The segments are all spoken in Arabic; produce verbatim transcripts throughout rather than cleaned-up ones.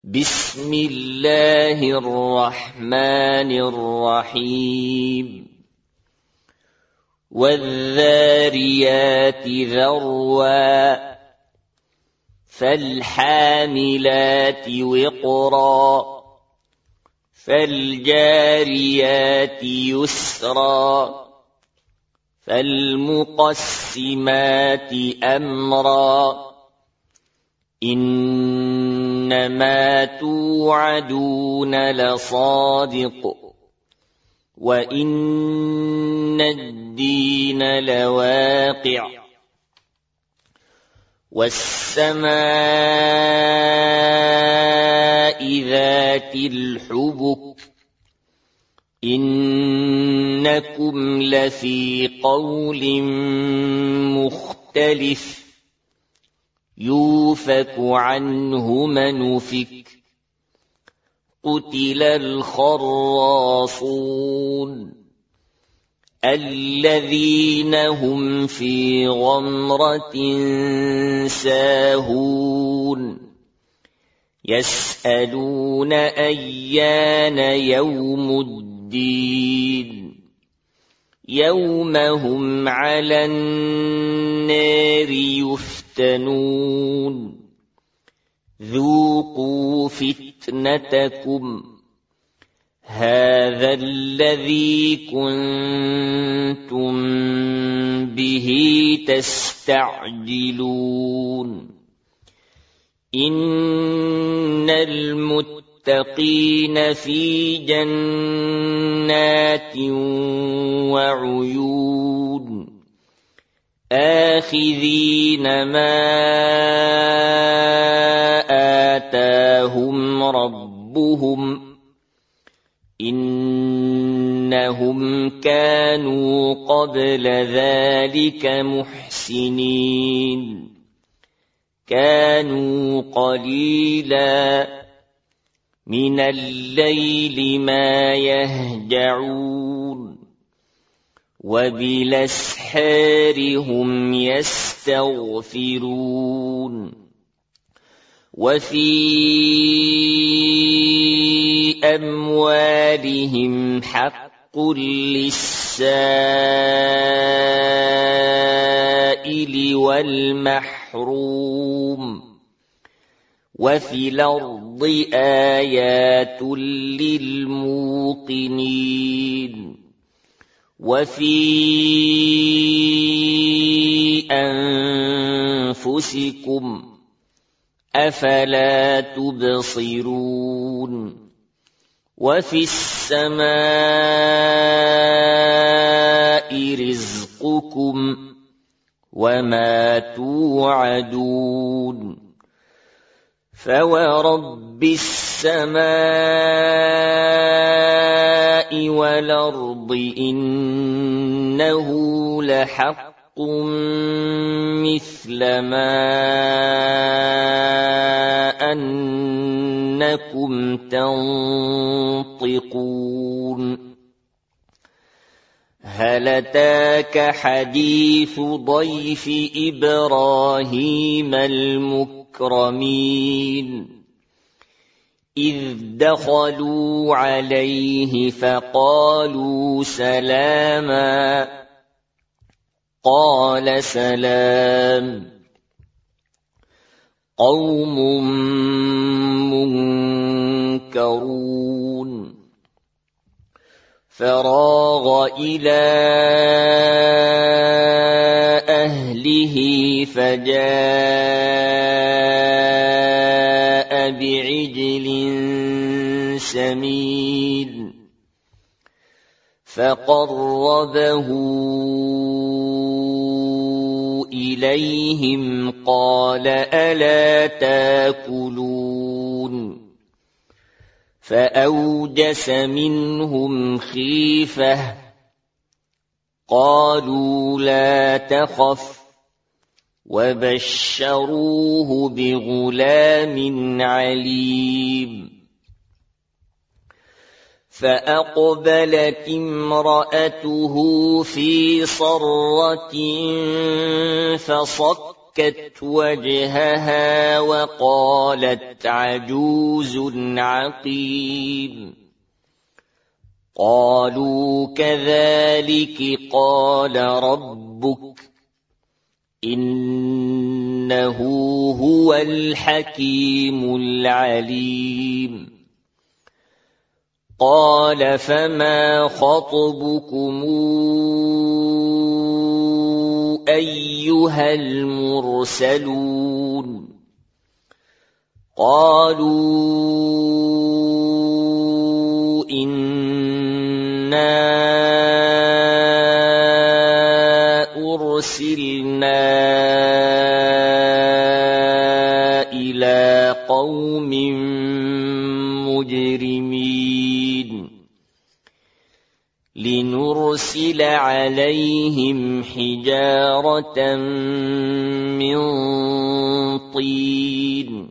بسم الله الرحمن الرحيم والذاريات ذروا فالحاملات وقرا فالجاريات يسرا فالمقسمات أمرا إنما توعدون لصادق وإن الدين لواقع والسماء ذات الحبك إنكم لفي قول مختلف يوفك عنه من أفك قتل الخراصون الذين هم في غمرة ساهون يسألون أيان يوم الدين يوم هم على النار يفتنون ذوقوا فتنتكم هذا الذي كنتم به تستعجلون إن المتقين في جنات وعيون آخذين ما آتاهم ربهم إنهم كانوا قبل ذلك محسنين كانوا قليلا من الليل ما يهجعون وبالأسحار هم يستغفرون وفي أموالهم حق للسائل والمحروم وفي الأرض آيات للموقنين وفي أنفسكم أفلا تبصرون وفي السماء رزقكم وما توعدون فورب السماء والأرض إنه لحق مثل ما أنكم تنطقون هل أتاك حديث ضيف إبراهيم المكرمين إذ دخلوا عليه فقالوا سلاما قال سلام قوم منكرون فراغ إلى أهله فجاء بعجل سمين فقربه إليهم قال ألا تاكلون فأوجس منهم خيفة قالوا لا تخف وبشروه بغلام عليم فأقبلت امرأته في صرة فصكت فَصَكَّتْ وَجْهَهَا وَقَالَتْ عَجُوزٌ عَقِيمٌ قَالُوا كَذَلِكِ قَالَ رَبُّكِ إِنَّهُ هُوَ الْحَكِيمُ الْعَلِيمُ قَالَ فَمَا خَطْبُكُمْ أَيُّهَا الْمُرْسَلُونَ قَالُوا إِنَّا أُرْسِلْنَا إِلَى قَوْمٍ مُجْرِمِينَ لِنُرْسِلَ عَلَيْهِمْ حِجَارَةً مِّن طِينٍ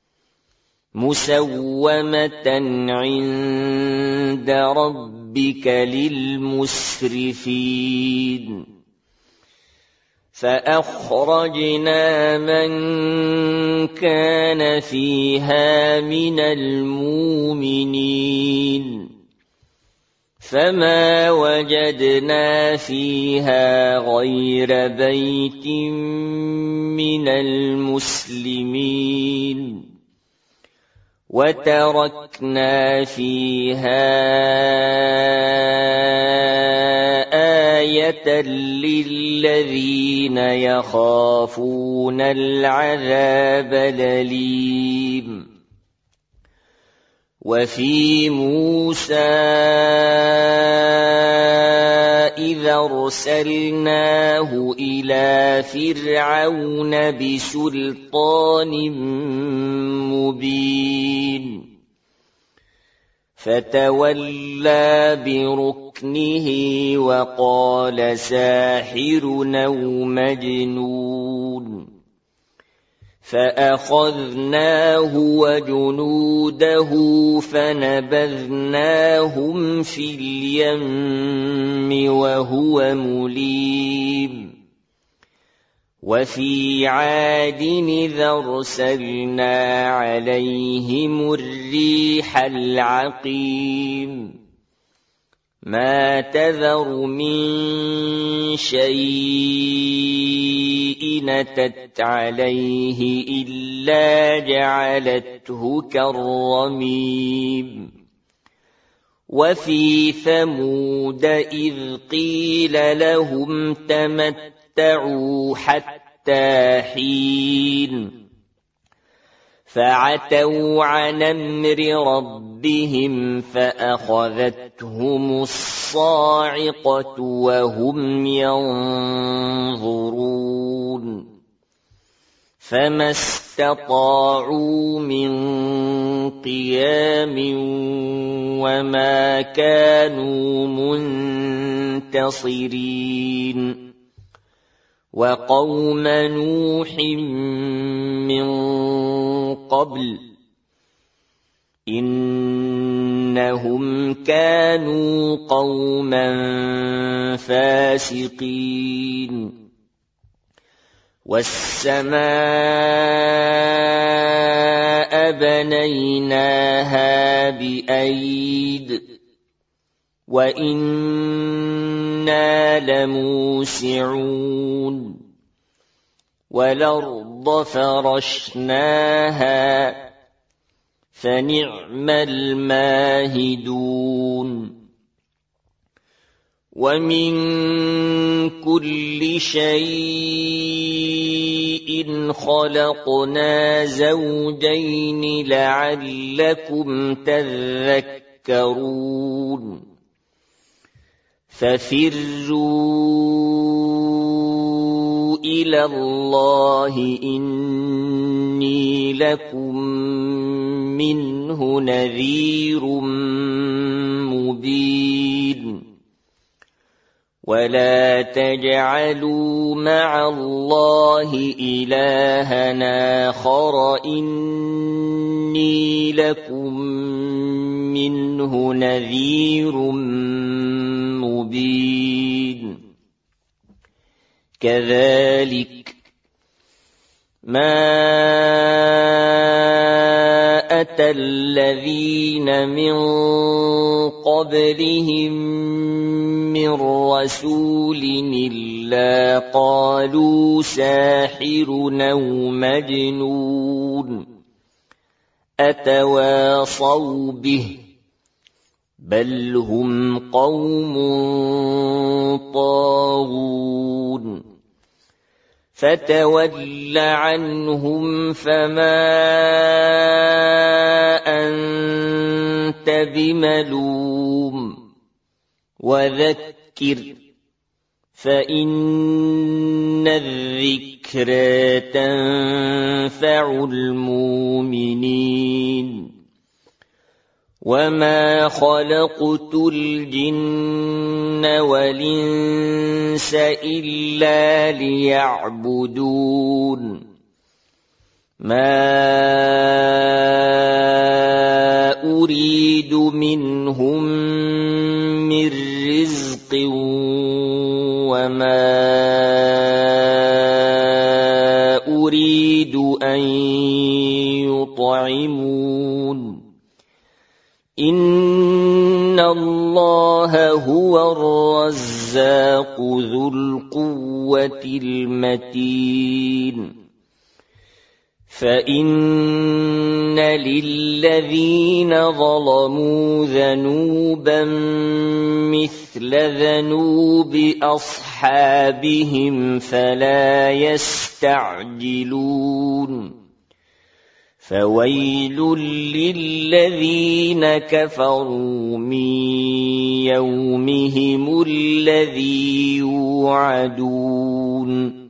مُّسَوَّمَةً عِندَ رَبِّكَ لِلْمُسْرِفِينَ فَأَخْرَجْنَا مَن كَانَ فِيهَا مِنَ الْمُؤْمِنِينَ فَمَا وَجَدْنَا فِيهَا غَيْرَ بَيْتٍ مِّنَ الْمُسْلِمِينَ وَتَرَكْنَا فِيهَا آيَةً لِّلَّذِينَ يَخَافُونَ الْعَذَابَ الْأَلِيمَ وَفِي مُوسَىٰ إِذْ أَرْسَلْنَاهُ إِلَىٰ فِرْعَوْنَ بِسُلْطَانٍ مُّبِينٍ فَتَوَلَّىٰ بِرُكْنِهِ وَقَالَ سَاحِرٌ أَوْ مَجْنُونٌ فَأَخَذْنَاهُ وَجُنُودَهُ فَنَبَذْنَاهُمْ فِي الْيَمِّ وَهُوَ مُلِيمٌ وَفِي عَادٍ إِذْ أَرْسَلْنَا عَلَيْهِمُ الرِّيحَ الْعَقِيمَ مَا تَذَرُ مِن شَيْءٍ أَتَتْ عَلَيْهِ إِلَّا جَعَلَتْهُ كَالرَّمِيمِ وَفِي ثَمُودَ إِذْ قِيلَ لَهُمْ تَمَتَّعُوا حَتَّىٰ حِينٍ فَعَتَوْا عَنْ أَمْرِ رَبِّهِمْ فَأَخَذَتْهُمُ الصَّاعِقَةُ وَهُمْ يَنظُرُونَ فَمَا اسْتَطَاعُوا مِن قِيَامٍ وَمَا كَانُوا مُنتَصِرِينَ وَقَوْمَ نُوحٍ مِّن قَبْلُ إِنَّهُمْ كَانُوا قَوْمًا فَاسِقِينَ وَالسَّمَاءَ بَنَيْنَاهَا بِأَيْدٍ وَإِنَّا لَمُوسِعُونَ وَالْأَرْضَ فَرَشْنَاهَا فَنِعْمَ الْمَاهِدُونَ وَمِن كُلِّ شَيْءٍ خَلَقْنَا زَوْجَيْنِ لَعَلَّكُمْ تَذَكَّرُونَ فَفِرُّوا إِلَى اللَّهِ إِنِّي لَكُمْ مِنْهُ نَذِيرٌ مُبِينٌ وَلَا تَجْعَلُوا مَعَ اللَّهِ إِلَٰهًا آخَرَ إِنِّي لَكُمْ مِنْهُ نَذِيرٌ مُبِينٌ كَذَلِكَ مَا أَتَى الَّذِينَ مِن قَبْلِهِم مِّن رَّسُولٍ إِلَّا قَالُوا سَاحِرٌ أَوْ مَجْنُونٌ أَتَوَاصَوْا بِهِ بَلْ هُمْ قَوْمٌ طَاغُونَ فَتَوَلَّ عَنْهُمْ فَمَا أَنتَ بِمَلُومٍ وَذَكِّرْ فَإِنَّ الذِّكْرَىٰ تَنفَعُ الْمُؤْمِنِينَ وَمَا خَلَقْتُ الْجِنَّ وَالْإِنسَ إِلَّا لِيَعْبُدُونِ مَا أُرِيدُ مِنْهُم مِّن رِّزْقٍ وَمَا أُرِيدُ أَن يُطْعِمُونِ إِنَّ اللَّهَ هُوَ الرَّزَّاقُ ذُو الْقُوَّةِ الْمَتِينُ فَإِنَّ لِلَّذِينَ ظَلَمُوا ذَنُوبًا مِثْلَ ذَنُوبِ أَصْحَابِهِمْ فَلَا يَسْتَعْجِلُونِ فَوَيْلٌ لِّلَّذِينَ كَفَرُوا مِن يَوْمِهِمُ الَّذِي يُوعَدُونَ